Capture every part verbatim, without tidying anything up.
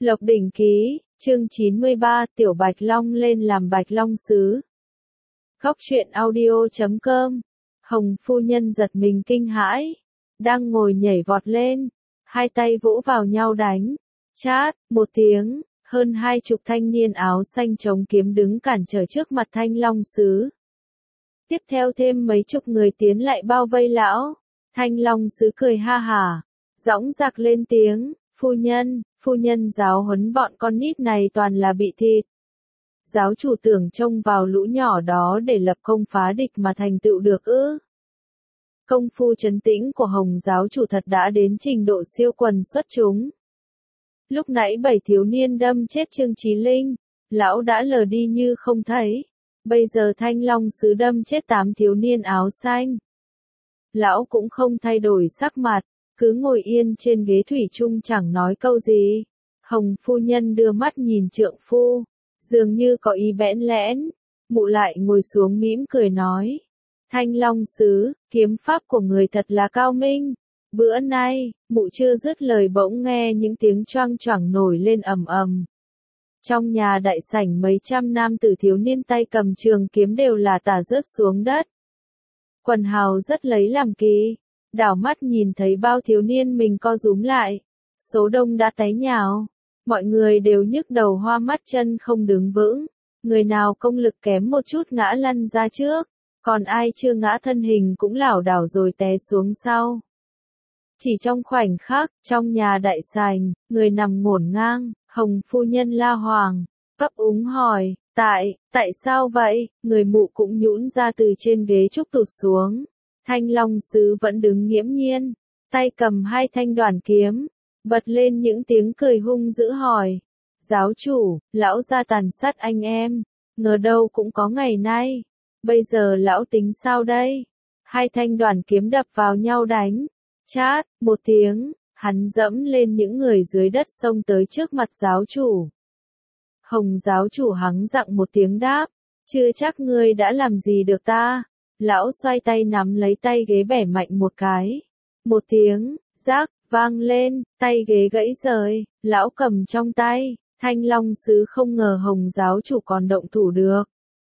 Lộc Đỉnh Ký, chương chín mươi ba, Tiểu Bạch Long lên làm Bạch Long Sứ. Góc truyện audio chấm com. Hồng phu nhân giật mình kinh hãi, đang ngồi nhảy vọt lên, hai tay vỗ vào nhau đánh. Chát, một tiếng, hơn hai chục thanh niên áo xanh chống kiếm đứng cản trở trước mặt Thanh Long Sứ. Tiếp theo thêm mấy chục người tiến lại bao vây lão. Thanh Long Sứ cười ha hả, dõng dạc lên tiếng, phu nhân, phu nhân giáo huấn bọn con nít này toàn là bị thịt. Giáo chủ tưởng trông vào lũ nhỏ đó để lập công phá địch mà thành tựu được ư? Công phu trấn tĩnh của Hồng giáo chủ thật đã đến trình độ siêu quần xuất chúng. Lúc nãy bảy thiếu niên đâm chết Trương Chí Linh, lão đã lờ đi như không thấy. Bây giờ Thanh Long Sứ đâm chết tám thiếu niên áo xanh. Lão cũng không thay đổi sắc mặt, cứ ngồi yên trên ghế thủy chung chẳng nói câu gì. Hồng phu nhân đưa mắt nhìn trượng phu, dường như có ý bẽn lẽn, mụ lại ngồi xuống mỉm cười nói. Thanh Long Sứ, kiếm pháp của người thật là cao minh. Bữa nay, mụ chưa dứt lời bỗng nghe những tiếng choang choảng nổi lên ầm ầm. Trong nhà đại sảnh mấy trăm nam tử thiếu niên tay cầm trường kiếm đều là tả rớt xuống đất. Quần hào rất lấy làm kỳ, đảo mắt nhìn thấy bao thiếu niên mình co rúm lại, số đông đã té nhào, mọi người đều nhức đầu hoa mắt chân không đứng vững, người nào công lực kém một chút ngã lăn ra trước, còn ai chưa ngã thân hình cũng lảo đảo rồi té xuống sau. Chỉ trong khoảnh khắc, trong nhà đại sảnh, người nằm ngổn ngang, Hồng phu nhân la hoàng, ấp úng hỏi, tại, tại sao vậy? Người mụ cũng nhũn ra từ trên ghế trúc tụt xuống. Thanh Long Sứ vẫn đứng nghiễm nhiên, tay cầm hai thanh đoản kiếm, bật lên những tiếng cười hung dữ hỏi. Giáo chủ, lão ra tàn sát anh em, ngờ đâu cũng có ngày nay. Bây giờ lão tính sao đây? Hai thanh đoản kiếm đập vào nhau đánh. Chát, một tiếng, hắn dẫm lên những người dưới đất xông tới trước mặt giáo chủ. Hồng giáo chủ hắng giọng một tiếng đáp, chưa chắc ngươi đã làm gì được ta. Lão xoay tay nắm lấy tay ghế bẻ mạnh một cái. Một tiếng, rác, vang lên, tay ghế gãy rời, lão cầm trong tay, Thanh Long Sứ không ngờ Hồng giáo chủ còn động thủ được.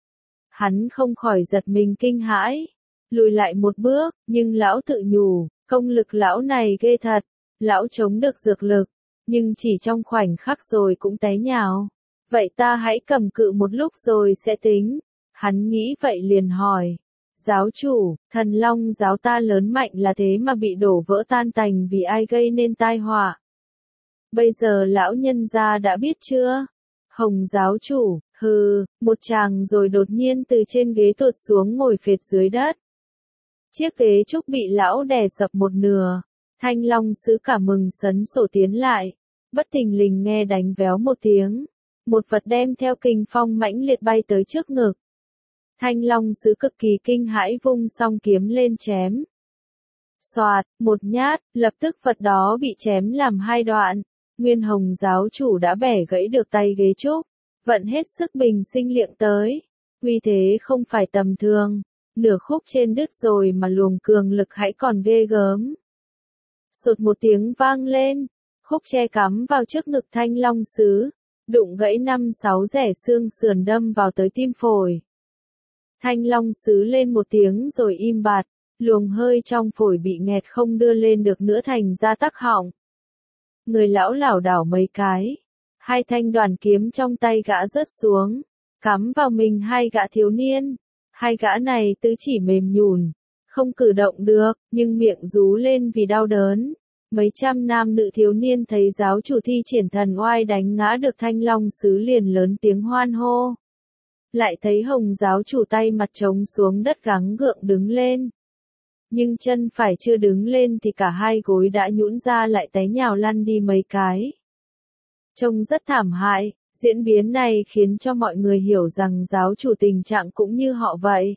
Hắn không khỏi giật mình kinh hãi, lùi lại một bước, nhưng lão tự nhủ, công lực lão này ghê thật, lão chống được dược lực, nhưng chỉ trong khoảnh khắc rồi cũng té nhào. Vậy ta hãy cầm cự một lúc rồi sẽ tính. Hắn nghĩ vậy liền hỏi. Giáo chủ, thần long giáo ta lớn mạnh là thế mà bị đổ vỡ tan tành vì ai gây nên tai họa. Bây giờ lão nhân gia đã biết chưa? Hồng giáo chủ, hừ, một chàng rồi đột nhiên từ trên ghế tuột xuống ngồi phệt dưới đất. Chiếc ghế trúc bị lão đè sập một nửa. Thanh Long Sứ cả mừng sấn sổ tiến lại. Bất thình lình nghe đánh véo một tiếng. Một vật đem theo kình phong mãnh liệt bay tới trước ngực. Thanh Long Sứ cực kỳ kinh hãi vung song kiếm lên chém. Xoạt, một nhát, lập tức vật đó bị chém làm hai đoạn. Nguyên Hồng giáo chủ đã bẻ gãy được tay ghế trúc, vận hết sức bình sinh liệng tới. Uy thế không phải tầm thường, nửa khúc trên đứt rồi mà luồng cường lực hãy còn ghê gớm. Sột một tiếng vang lên, khúc tre cắm vào trước ngực Thanh Long Sứ, đụng gãy năm sáu rẻ xương sườn đâm vào tới tim phổi. Thanh Long Sứ lên một tiếng rồi im bặt, luồng hơi trong phổi bị nghẹt không đưa lên được nữa thành ra tắc họng. Người lão lảo đảo mấy cái, hai thanh đoản kiếm trong tay gã rớt xuống, cắm vào mình hai gã thiếu niên. Hai gã này tứ chỉ mềm nhùn, không cử động được, nhưng miệng rú lên vì đau đớn. Mấy trăm nam nữ thiếu niên thấy giáo chủ thi triển thần oai đánh ngã được Thanh Long Sứ liền lớn tiếng hoan hô. Lại thấy Hồng giáo chủ tay mặt trống xuống đất gắng gượng đứng lên. Nhưng chân phải chưa đứng lên thì cả hai gối đã nhũn ra lại té nhào lăn đi mấy cái. Trông rất thảm hại, diễn biến này khiến cho mọi người hiểu rằng giáo chủ tình trạng cũng như họ vậy.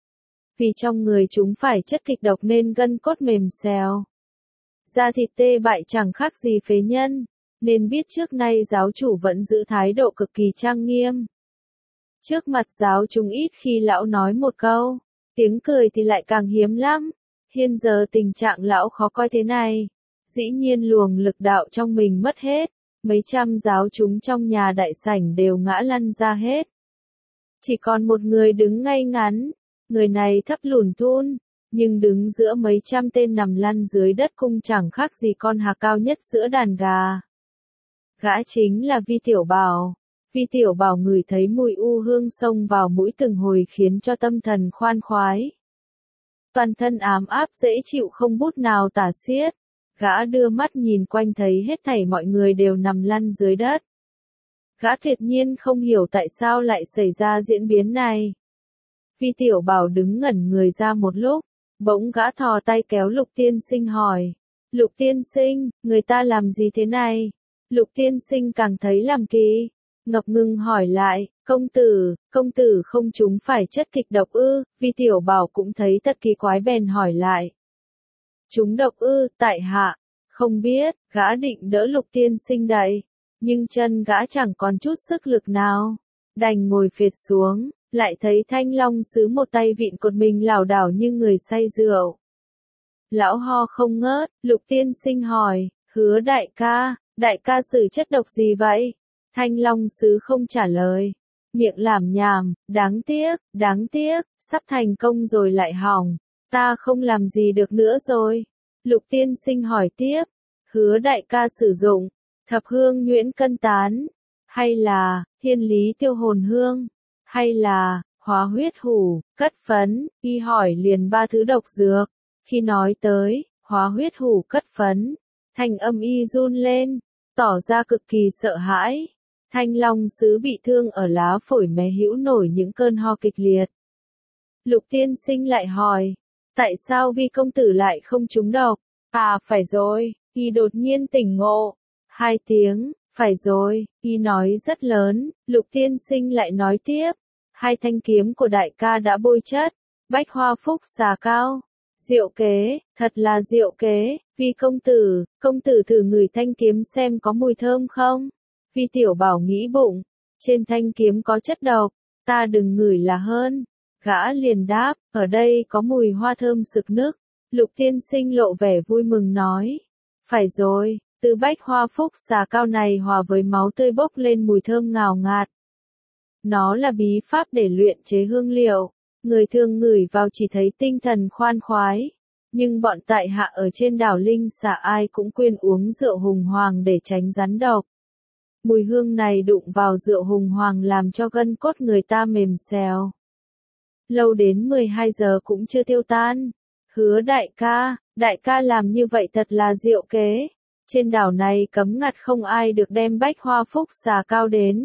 Vì trong người chúng phải chất kịch độc nên gân cốt mềm xèo. Da thịt tê bại chẳng khác gì phế nhân, nên biết trước nay giáo chủ vẫn giữ thái độ cực kỳ trang nghiêm. Trước mặt giáo chúng ít khi lão nói một câu, tiếng cười thì lại càng hiếm lắm. Hiện giờ tình trạng lão khó coi thế này, dĩ nhiên luồng lực đạo trong mình mất hết, Mấy trăm giáo chúng trong nhà đại sảnh đều ngã lăn ra hết. Chỉ còn một người đứng ngay ngắn, người này thấp lùn thun, nhưng đứng giữa mấy trăm tên nằm lăn dưới đất cung chẳng khác gì con hà cao nhất giữa đàn gà. Gã chính là Vi Tiểu Bảo. Vi Tiểu Bảo ngửi thấy mùi u hương xông vào mũi từng hồi khiến cho tâm thần khoan khoái. Toàn thân ám áp dễ chịu không bút nào tả xiết. Gã đưa mắt nhìn quanh thấy hết thảy mọi người đều nằm lăn dưới đất. Gã tuyệt nhiên không hiểu tại sao lại xảy ra diễn biến này. Vi Tiểu Bảo đứng ngẩn người ra một lúc, bỗng gã thò tay kéo Lục Tiên Sinh hỏi. Lục Tiên Sinh, người ta làm gì thế này? Lục Tiên Sinh càng thấy làm kỳ, ngập ngừng hỏi lại, công tử, công tử không trúng phải chất kịch độc ư? Vi Tiểu Bảo cũng thấy thật kỳ quái bèn hỏi lại. Trúng độc ư? Tại hạ, không biết. Gã định đỡ Lục Tiên Sinh đậy, nhưng chân gã chẳng còn chút sức lực nào, đành ngồi phệt xuống, lại thấy Thanh Long Sứ một tay vịn cột mình lảo đảo như người say rượu. Lão ho không ngớt. Lục Tiên Sinh hỏi, Hứa đại ca, đại ca xử chất độc gì vậy? Thanh Long Sứ không trả lời, miệng lảm nhảm, đáng tiếc, đáng tiếc, sắp thành công rồi lại hỏng, ta không làm gì được nữa rồi. Lục Tiên Sinh hỏi tiếp, Hứa đại ca sử dụng thập hương nhuyễn cân tán, hay là thiên lý tiêu hồn hương, hay là hóa huyết hủ, cất phấn? Y hỏi liền ba thứ độc dược. Khi nói tới hóa huyết hủ cất phấn, thanh âm y run lên, tỏ ra cực kỳ sợ hãi. Thanh Long Sứ bị thương ở lá phổi mé hữu nổi những cơn ho kịch liệt. Lục Tiên Sinh lại hỏi, tại sao Vi công tử lại không trúng độc? À phải rồi, y đột nhiên tỉnh ngộ. Hai tiếng, phải rồi, y nói rất lớn. Lục Tiên Sinh lại nói tiếp, hai thanh kiếm của đại ca đã bôi chất, bách hoa phúc xà cao. Diệu kế, thật là diệu kế. Vi công tử, công tử thử ngửi thanh kiếm xem có mùi thơm không? Vi Tiểu Bảo nghĩ bụng, trên thanh kiếm có chất độc, ta đừng ngửi là hơn. Gã liền đáp, ở đây có mùi hoa thơm sực nức. Lục Tiên Sinh lộ vẻ vui mừng nói, phải rồi, từ bách hoa phúc xà cao này hòa với máu tươi bốc lên mùi thơm ngào ngạt. Nó là bí pháp để luyện chế hương liệu, người thường ngửi vào chỉ thấy tinh thần khoan khoái. Nhưng bọn tại hạ ở trên đảo Linh Xà ai cũng khuyên uống rượu hùng hoàng để tránh rắn độc. Mùi hương này đụng vào rượu hùng hoàng làm cho gân cốt người ta mềm xèo. Lâu đến mười hai giờ cũng chưa tiêu tan. Hứa đại ca, đại ca làm như vậy thật là diệu kế. Trên đảo này cấm ngặt không ai được đem bách hoa phúc xà cao đến.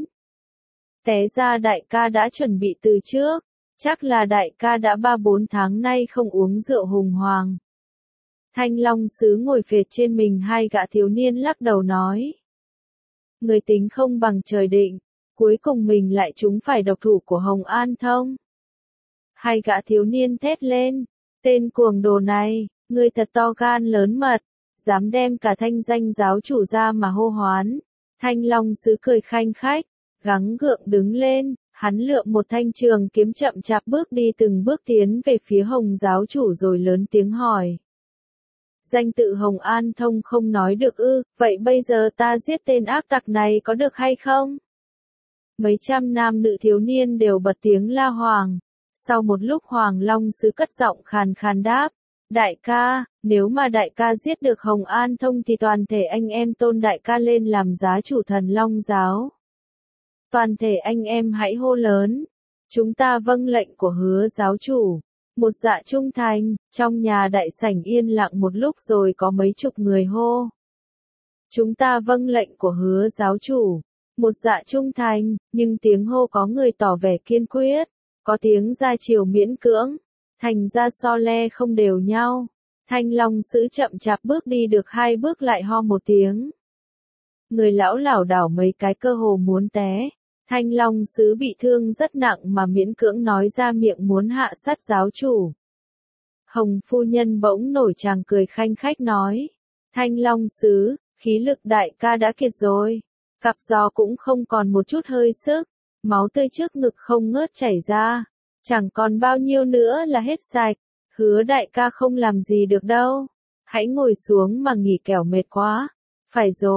Té ra đại ca đã chuẩn bị từ trước. Chắc là đại ca đã ba bốn tháng nay không uống rượu hùng hoàng. Thanh Long Sứ ngồi phệt trên mình hai gã thiếu niên lắc đầu nói. Người tính không bằng trời định, cuối cùng mình lại trúng phải độc thủ của Hồng An Thông. Hai gã thiếu niên thét lên, tên cuồng đồ này, ngươi thật to gan lớn mật, dám đem cả thanh danh giáo chủ ra mà hô hoán. Thanh Long Sứ cười khanh khách, gắng gượng đứng lên. Hắn lượm một thanh trường kiếm chậm chạp bước đi từng bước tiến về phía Hồng giáo chủ rồi lớn tiếng hỏi. Danh tự Hồng An Thông không nói được ư, vậy bây giờ ta giết tên ác tặc này có được hay không? Mấy trăm nam nữ thiếu niên đều bật tiếng la hoàng. Sau một lúc Hoàng Long Sứ cất giọng khàn khàn đáp. Đại ca, nếu mà đại ca giết được Hồng An Thông thì toàn thể anh em tôn đại ca lên làm giá chủ Thần Long giáo. Toàn thể anh em hãy hô lớn. Chúng ta vâng lệnh của Hứa giáo chủ. Một dạ trung thành. Trong nhà đại sảnh yên lặng một lúc rồi có mấy chục người hô. Chúng ta vâng lệnh của Hứa giáo chủ. Một dạ trung thành. Nhưng tiếng hô có người tỏ vẻ kiên quyết. Có tiếng ra chiều miễn cưỡng. Thành ra so le không đều nhau. Thanh Long Sứ chậm chạp bước đi được hai bước lại ho một tiếng. Người lão lảo đảo mấy cái cơ hồ muốn té. Thanh Long Sứ bị thương rất nặng mà miễn cưỡng nói ra miệng muốn hạ sát giáo chủ. Hồng phu nhân bỗng nổi tràng cười khanh khách nói. Thanh Long Sứ, khí lực đại ca đã kiệt rồi. Cặp giò cũng không còn một chút hơi sức. Máu tươi trước ngực không ngớt chảy ra. Chẳng còn bao nhiêu nữa là hết sạch. Hứa đại ca không làm gì được đâu. Hãy ngồi xuống mà nghỉ kẻo mệt quá. Phải rồi,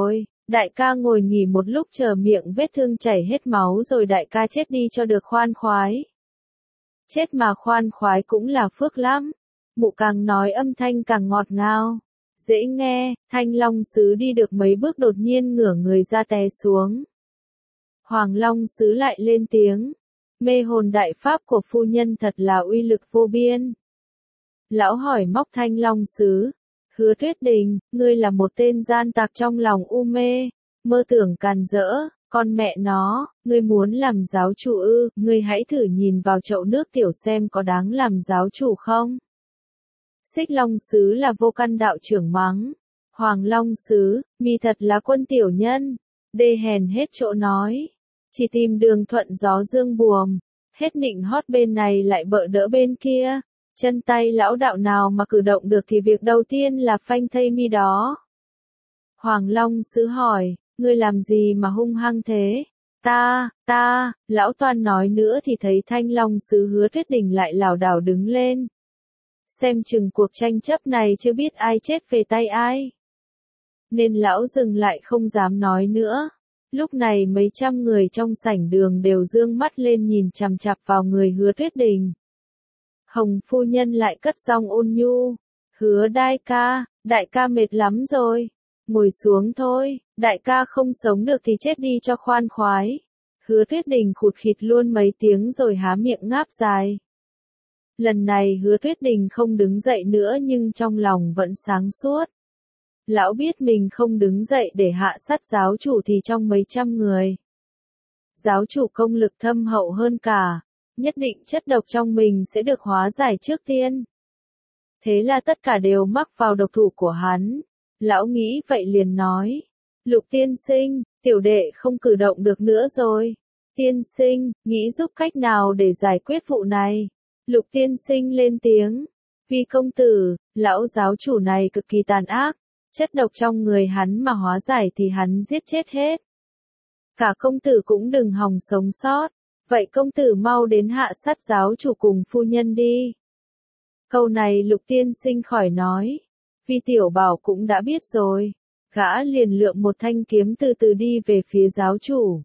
Đại ca ngồi nghỉ một lúc chờ miệng vết thương chảy hết máu rồi đại ca chết đi cho được khoan khoái. Chết mà khoan khoái cũng là phước lắm. Mụ càng nói âm thanh càng ngọt ngào, dễ nghe. Thanh Long Sứ đi được mấy bước đột nhiên ngửa người ra té xuống. Hoàng Long Sứ lại lên tiếng, mê hồn đại pháp của phu nhân thật là uy lực vô biên. Lão hỏi móc Thanh Long Sứ, Hứa Tuyết Đình, ngươi là một tên gian tặc trong lòng u mê, mơ tưởng càn rỡ, con mẹ nó, ngươi muốn làm giáo chủ ư, ngươi hãy thử nhìn vào chậu nước tiểu xem có đáng làm giáo chủ không. Xích Long Sứ là vô căn đạo trưởng mắng, Hoàng Long Sứ, mi thật là quân tiểu nhân, đê hèn hết chỗ nói, chỉ tìm đường thuận gió dương buồm, hết nịnh hót bên này lại bợ đỡ bên kia. Chân tay lão đạo nào mà cử động được thì việc đầu tiên là phanh thây mi đó. Hoàng Long Sứ hỏi, ngươi làm gì mà hung hăng thế? Ta, ta, lão toan nói nữa thì thấy Thanh Long Sứ Hứa Tuyết Đình lại lảo đảo đứng lên. Xem chừng cuộc tranh chấp này chưa biết ai chết về tay ai. Nên lão dừng lại không dám nói nữa. Lúc này mấy trăm người trong sảnh đường đều dương mắt lên nhìn chằm chằm vào người Hứa Tuyết Đình. Hồng phu nhân lại cất giọng ôn nhu, Hứa đại ca, đại ca mệt lắm rồi, ngồi xuống thôi, đại ca không sống được thì chết đi cho khoan khoái. Hứa Tuyết Đình khụt khịt luôn mấy tiếng rồi há miệng ngáp dài. Lần này Hứa Tuyết Đình không đứng dậy nữa nhưng trong lòng vẫn sáng suốt. Lão biết mình không đứng dậy để hạ sát giáo chủ thì trong mấy trăm người. Giáo chủ công lực thâm hậu hơn cả. Nhất định chất độc trong mình sẽ được hóa giải trước tiên. Thế là tất cả đều mắc vào độc thủ của hắn. Lão nghĩ vậy liền nói. Lục tiên sinh, tiểu đệ không cử động được nữa rồi. Tiên sinh, nghĩ giúp cách nào để giải quyết vụ này. Lục tiên sinh lên tiếng. Vì công tử, lão giáo chủ này cực kỳ tàn ác. Chất độc trong người hắn mà hóa giải thì hắn giết chết hết. Cả công tử cũng đừng hòng sống sót. Vậy công tử mau đến hạ sát giáo chủ cùng phu nhân đi. Câu này Lục tiên sinh khỏi nói. Vì tiểu bảo cũng đã biết rồi. Gã liền lượm một thanh kiếm từ từ đi về phía giáo chủ.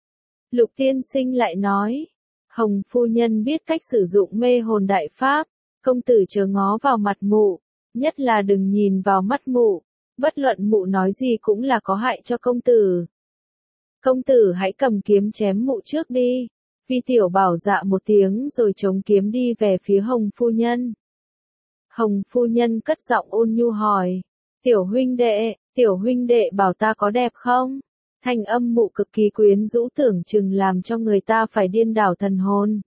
Lục tiên sinh lại nói. Hồng phu nhân biết cách sử dụng mê hồn đại pháp. Công tử chớ ngó vào mặt mụ. Nhất là đừng nhìn vào mắt mụ. Bất luận mụ nói gì cũng là có hại cho công tử. Công tử hãy cầm kiếm chém mụ trước đi. Vi tiểu bảo dạ một tiếng rồi chống kiếm đi về phía Hồng phu nhân. Hồng phu nhân cất giọng ôn nhu hỏi. Tiểu huynh đệ, tiểu huynh đệ bảo ta có đẹp không? Thanh âm mụ cực kỳ quyến rũ tưởng chừng làm cho người ta phải điên đảo thần hồn.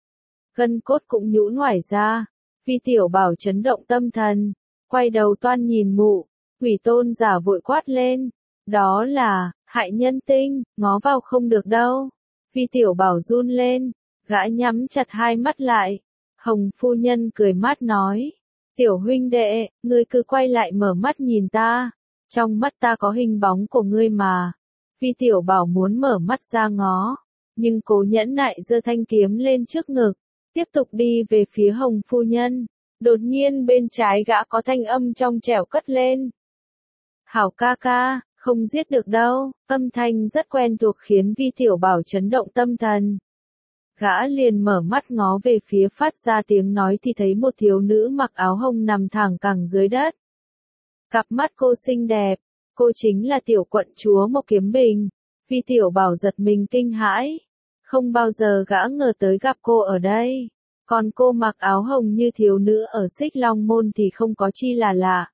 Gân cốt cũng nhũn ngoải ra. Vi tiểu bảo chấn động tâm thần. Quay đầu toan nhìn mụ. Quỷ tôn giả vội quát lên. Đó là, hại nhân tinh, ngó vào không được đâu. Vi tiểu bảo run lên, gã nhắm chặt hai mắt lại. Hồng phu nhân cười mát nói. Tiểu huynh đệ, ngươi cứ quay lại mở mắt nhìn ta. Trong mắt ta có hình bóng của ngươi mà. Vi tiểu bảo muốn mở mắt ra ngó. Nhưng cố nhẫn nại giơ thanh kiếm lên trước ngực. Tiếp tục đi về phía Hồng phu nhân. Đột nhiên bên trái gã có thanh âm trong trẻo cất lên. Hảo ca ca. Không giết được đâu, âm thanh rất quen thuộc khiến Vi tiểu bảo chấn động tâm thần. Gã liền mở mắt ngó về phía phát ra tiếng nói thì thấy một thiếu nữ mặc áo hồng nằm thẳng cẳng dưới đất. Cặp mắt cô xinh đẹp, cô chính là tiểu quận chúa Mộc Kiếm Bình. Vi tiểu bảo giật mình kinh hãi. Không bao giờ gã ngờ tới gặp cô ở đây. Còn cô mặc áo hồng như thiếu nữ ở Xích Long Môn thì không có chi là lạ.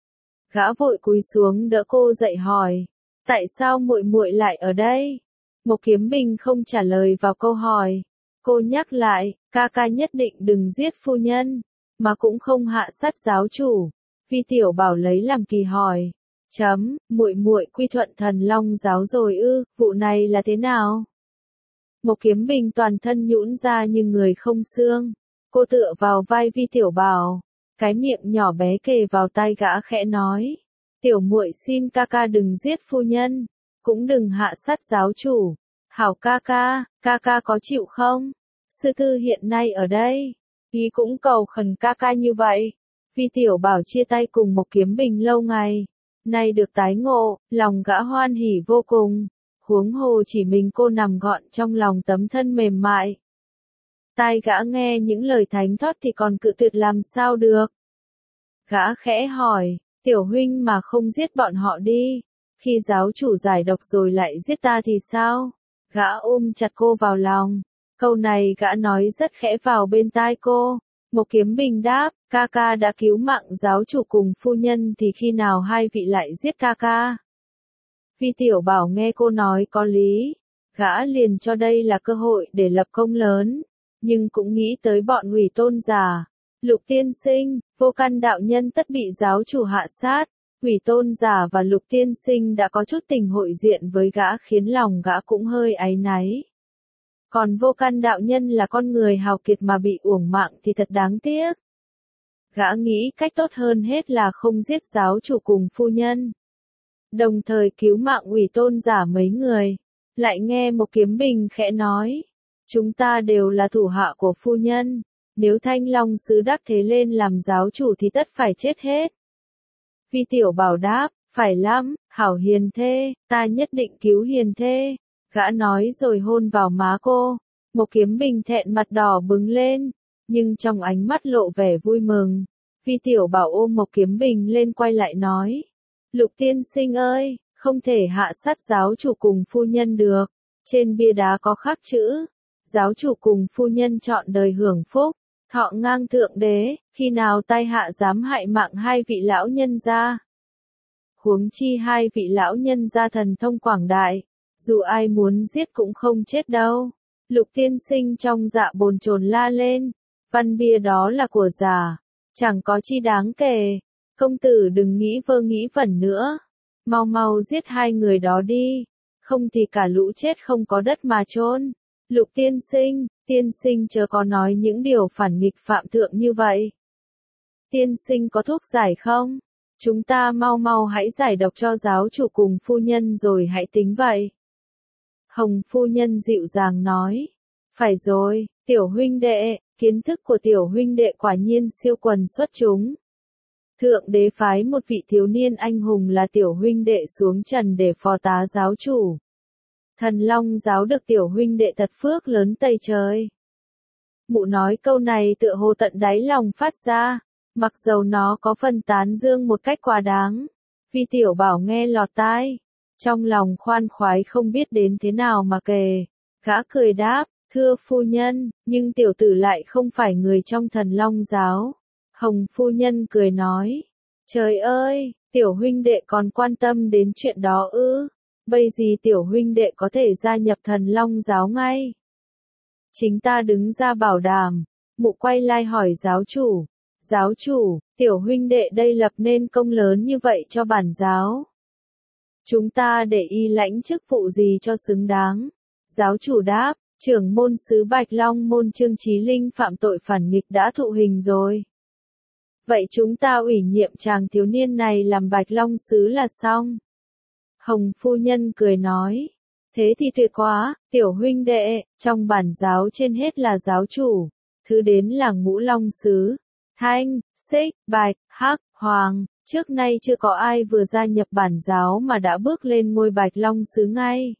Gã vội cúi xuống đỡ cô dậy hỏi, tại sao muội muội lại ở đây? Mộc Kiếm Bình không trả lời vào câu hỏi. Cô nhắc lại, ca ca nhất định đừng giết phu nhân, mà cũng không hạ sát giáo chủ. Vi tiểu bảo lấy làm kỳ hỏi, chấm, muội muội quy thuận Thần Long giáo rồi ư, vụ này là thế nào? Mộc Kiếm Bình toàn thân nhũn ra như người không xương. Cô tựa vào vai Vi tiểu bảo. Cái miệng nhỏ bé kề vào tai gã khẽ nói. Tiểu muội xin ca ca đừng giết phu nhân. Cũng đừng hạ sát giáo chủ. Hảo ca ca, ca ca có chịu không? Sư thư hiện nay ở đây. Ý cũng cầu khẩn ca ca như vậy. Vi tiểu bảo chia tay cùng Mộc Kiếm Bình lâu ngày. nay được tái ngộ, lòng gã hoan hỉ vô cùng, huống hồ chỉ mình cô nằm gọn trong lòng tấm thân mềm mại. Tai gã nghe những lời thánh thót thì còn cự tuyệt làm sao được. Gã khẽ hỏi, tiểu huynh mà không giết bọn họ đi, khi giáo chủ giải độc rồi lại giết ta thì sao? Gã ôm chặt cô vào lòng, câu này gã nói rất khẽ vào bên tai cô. Một Kiếm Bình đáp, ca ca đã cứu mạng giáo chủ cùng phu nhân thì khi nào hai vị lại giết ca ca? Vi Tiểu Bảo nghe cô nói có lý, gã liền cho đây là cơ hội để lập công lớn, nhưng cũng nghĩ tới bọn Hủy Tôn giả, Lục Tiên Sinh, Vô Căn đạo nhân tất bị giáo chủ hạ sát. Hủy Tôn giả và Lục Tiên Sinh đã có chút tình hội diện với gã khiến lòng gã cũng hơi áy náy. Còn Vô Căn đạo nhân là con người hào kiệt mà bị uổng mạng thì thật đáng tiếc. Gã nghĩ cách tốt hơn hết là không giết giáo chủ cùng phu nhân, đồng thời cứu mạng Hủy Tôn giả mấy người. Lại nghe Một Kiếm Bình khẽ nói, chúng ta đều là thủ hạ của phu nhân, nếu Thanh Long sứ đắc thế lên làm giáo chủ thì tất phải chết hết. Vi Tiểu Bảo đáp, phải lắm, hảo hiền thê, ta nhất định cứu hiền thê. Gã nói rồi hôn vào má cô. Một Kiếm Bình thẹn mặt đỏ bừng lên, nhưng trong ánh mắt lộ vẻ vui mừng. Vi Tiểu Bảo ôm Một Kiếm Bình lên quay lại nói, Lục Tiên Sinh ơi, không thể hạ sát giáo chủ cùng phu nhân được. Trên bia đá có khắc chữ, giáo chủ cùng phu nhân chọn đời hưởng phúc, thọ ngang thượng đế, khi nào tai hạ dám hại mạng hai vị lão nhân gia. Huống chi hai vị lão nhân gia thần thông quảng đại, dù ai muốn giết cũng không chết đâu. Lục Tiên Sinh trong dạ bồn chồn la lên, văn bia đó là của giả, chẳng có chi đáng kể, công tử đừng nghĩ vơ nghĩ vẩn nữa, mau mau giết hai người đó đi, không thì cả lũ chết không có đất mà chôn. Lục Tiên Sinh, Tiên Sinh chớ có nói những điều phản nghịch phạm thượng như vậy. Tiên Sinh có thuốc giải không? Chúng ta mau mau hãy giải độc cho giáo chủ cùng phu nhân rồi hãy tính vậy. Hồng phu nhân dịu dàng nói, phải rồi, tiểu huynh đệ, kiến thức của tiểu huynh đệ quả nhiên siêu quần xuất chúng. Thượng đế phái một vị thiếu niên anh hùng là tiểu huynh đệ xuống trần để phò tá giáo chủ. Thần Long giáo được tiểu huynh đệ thật phước lớn tây trời. Mụ nói câu này tựa hồ tận đáy lòng phát ra, mặc dầu nó có phần tán dương một cách quá đáng. Vi Tiểu Bảo nghe lọt tai, trong lòng khoan khoái không biết đến thế nào mà kể. Gã cười đáp, thưa phu nhân, nhưng tiểu tử lại không phải người trong Thần Long giáo. Hồng phu nhân cười nói, trời ơi, tiểu huynh đệ còn quan tâm đến chuyện đó ư? Bây giờ tiểu huynh đệ có thể gia nhập Thần Long giáo ngay. Chính ta đứng ra bảo đảm. Mụ quay lại hỏi giáo chủ, giáo chủ, tiểu huynh đệ đây lập nên công lớn như vậy cho bản giáo. Chúng ta để y lãnh chức vụ gì cho xứng đáng? Giáo chủ đáp, trưởng môn sứ Bạch Long môn Trương Chí Linh phạm tội phản nghịch đã thụ hình rồi. Vậy chúng ta ủy nhiệm chàng thiếu niên này làm Bạch Long sứ là xong. Hồng phu nhân cười nói, thế thì tuyệt quá, tiểu huynh đệ, trong bản giáo trên hết là giáo chủ, thứ đến là ngũ long sứ, thanh, xích, bạch, hắc, hoàng, trước nay chưa có ai vừa gia nhập bản giáo mà đã bước lên ngôi Bạch Long sứ ngay.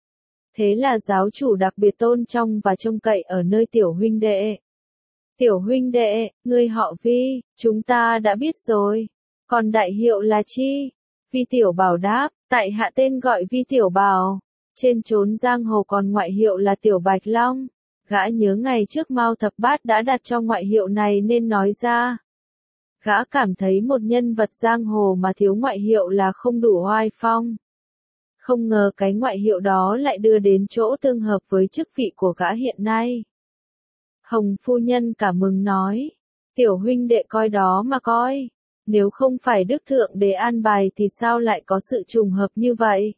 Thế là giáo chủ đặc biệt tôn trọng và trông cậy ở nơi tiểu huynh đệ. Tiểu huynh đệ, ngươi họ Vi, chúng ta đã biết rồi, còn đại hiệu là chi? Vi Tiểu Bảo đáp, tại hạ tên gọi Vi Tiểu Bảo, trên chốn giang hồ còn ngoại hiệu là Tiểu Bạch Long. Gã nhớ ngày trước Mao Thập Bát đã đặt cho ngoại hiệu này nên nói ra. Gã cảm thấy một nhân vật giang hồ mà thiếu ngoại hiệu là không đủ oai phong. Không ngờ cái ngoại hiệu đó lại đưa đến chỗ tương hợp với chức vị của gã hiện nay. Hồng phu nhân cảm mừng nói, tiểu huynh đệ coi đó mà coi, nếu không phải Đức Thượng Đế an bài thì sao lại có sự trùng hợp như vậy?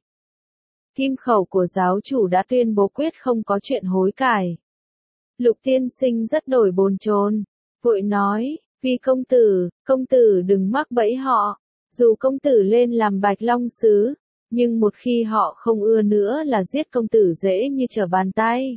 Kim khẩu của giáo chủ đã tuyên bố quyết không có chuyện hối cải. Lục Tiên Sinh rất đổi bồn chồn, vội nói, vì công tử, công tử đừng mắc bẫy họ, dù công tử lên làm Bạch Long sứ, nhưng một khi họ không ưa nữa là giết công tử dễ như trở bàn tay.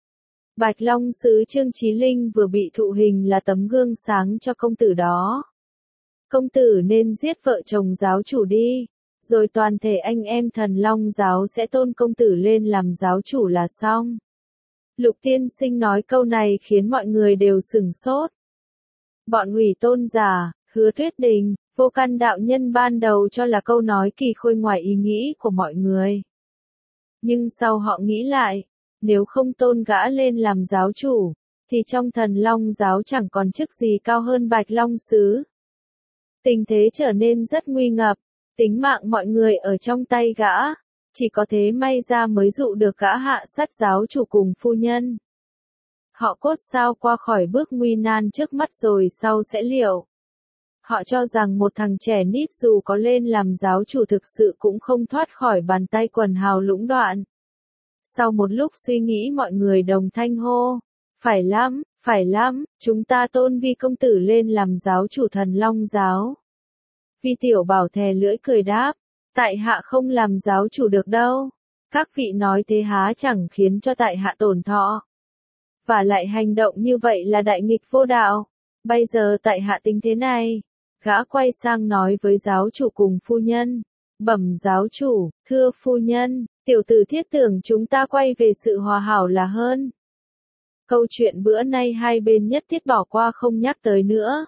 Bạch Long sứ Trương Chí Linh vừa bị thụ hình là tấm gương sáng cho công tử đó. Công tử nên giết vợ chồng giáo chủ đi, rồi toàn thể anh em Thần Long giáo sẽ tôn công tử lên làm giáo chủ là xong. Lục tiên sinh nói câu này khiến mọi người đều sửng sốt. Bọn Hủy Tôn giả, Hứa Tuyết Đình, Vô Căn đạo nhân ban đầu cho là câu nói kỳ khôi ngoài ý nghĩ của mọi người. Nhưng sau họ nghĩ lại, nếu không tôn gã lên làm giáo chủ, thì trong Thần Long giáo chẳng còn chức gì cao hơn Bạch Long Sứ. Tình thế trở nên rất nguy ngập, tính mạng mọi người ở trong tay gã, chỉ có thế may ra mới dụ được gã hạ sát giáo chủ cùng phu nhân. Họ cốt sao qua khỏi bước nguy nan trước mắt rồi sau sẽ liệu. Họ cho rằng một thằng trẻ nít dù có lên làm giáo chủ thực sự cũng không thoát khỏi bàn tay quần hào lũng đoạn. Sau một lúc suy nghĩ mọi người đồng thanh hô, phải lắm, phải lắm, chúng ta tôn Vi công tử lên làm giáo chủ Thần Long giáo. Vi Tiểu Bảo thè lưỡi cười đáp, tại hạ không làm giáo chủ được đâu. Các vị nói thế há chẳng khiến cho tại hạ tổn thọ. Và lại hành động như vậy là đại nghịch vô đạo. Bây giờ tại hạ tính thế này. Gã quay sang nói với giáo chủ cùng phu nhân. Bẩm giáo chủ, thưa phu nhân, tiểu tử thiết tưởng chúng ta quay về sự hòa hảo là hơn. Câu chuyện bữa nay hai bên nhất thiết bỏ qua không nhắc tới nữa.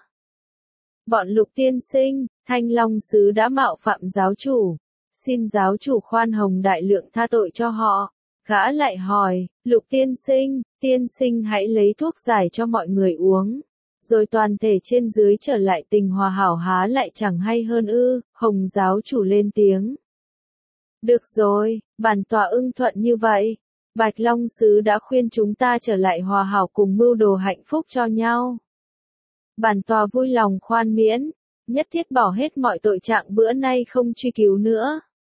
Bọn Lục tiên sinh, Thanh Long Sứ đã mạo phạm giáo chủ. Xin giáo chủ khoan hồng đại lượng tha tội cho họ. Gã lại hỏi, Lục tiên sinh, tiên sinh hãy lấy thuốc giải cho mọi người uống. Rồi toàn thể trên dưới trở lại tình hòa hảo há lại chẳng hay hơn ư, Hồng giáo chủ lên tiếng. Được rồi, bản tọa ưng thuận như vậy. Bạch Long Sứ đã khuyên chúng ta trở lại hòa hảo cùng mưu đồ hạnh phúc cho nhau. Bản tọa vui lòng khoan miễn, nhất thiết bỏ hết mọi tội trạng bữa nay không truy cứu nữa.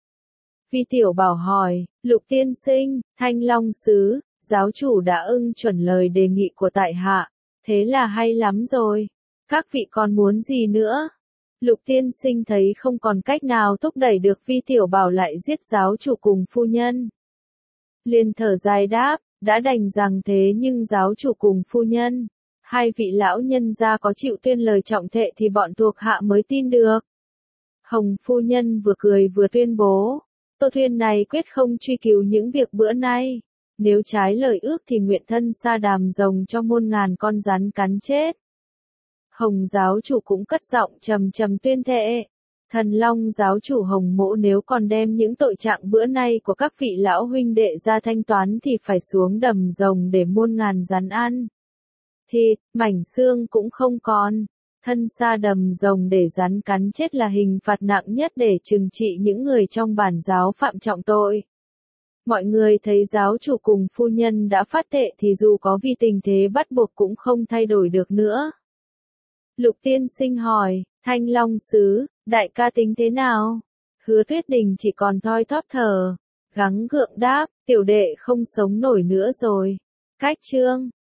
Vi Tiểu Bảo hỏi, Lục tiên sinh, Thanh Long Sứ, giáo chủ đã ưng chuẩn lời đề nghị của tại hạ, thế là hay lắm rồi. Các vị còn muốn gì nữa? Lục tiên sinh thấy không còn cách nào thúc đẩy được Vi Tiểu Bảo lại giết giáo chủ cùng phu nhân. Liền thở dài đáp, đã đành rằng thế nhưng giáo chủ cùng phu nhân, hai vị lão nhân gia có chịu tuyên lời trọng thệ thì bọn thuộc hạ mới tin được. Hồng phu nhân vừa cười vừa tuyên bố, Tô Thuyên này quyết không truy cứu những việc bữa nay. Nếu trái lời ước thì nguyện thân sa đàm rồng cho muôn ngàn con rắn cắn chết. Hồng giáo chủ cũng cất giọng trầm trầm tuyên thệ. Thần Long giáo chủ Hồng Mỗ nếu còn đem những tội trạng bữa nay của các vị lão huynh đệ ra thanh toán thì phải xuống đầm rồng để muôn ngàn rắn ăn. Thịt, mảnh xương cũng không còn. Thân sa đầm rồng để rắn cắn chết là hình phạt nặng nhất để trừng trị những người trong bản giáo phạm trọng tội. Mọi người thấy giáo chủ cùng phu nhân đã phát thệ thì dù có vì tình thế bắt buộc cũng không thay đổi được nữa. Lục tiên sinh hỏi, Thanh Long Sứ, đại ca tính thế nào? Hứa Tuyết Đình chỉ còn thoi thóp thở, gắng gượng đáp, tiểu đệ không sống nổi nữa rồi. Cách chương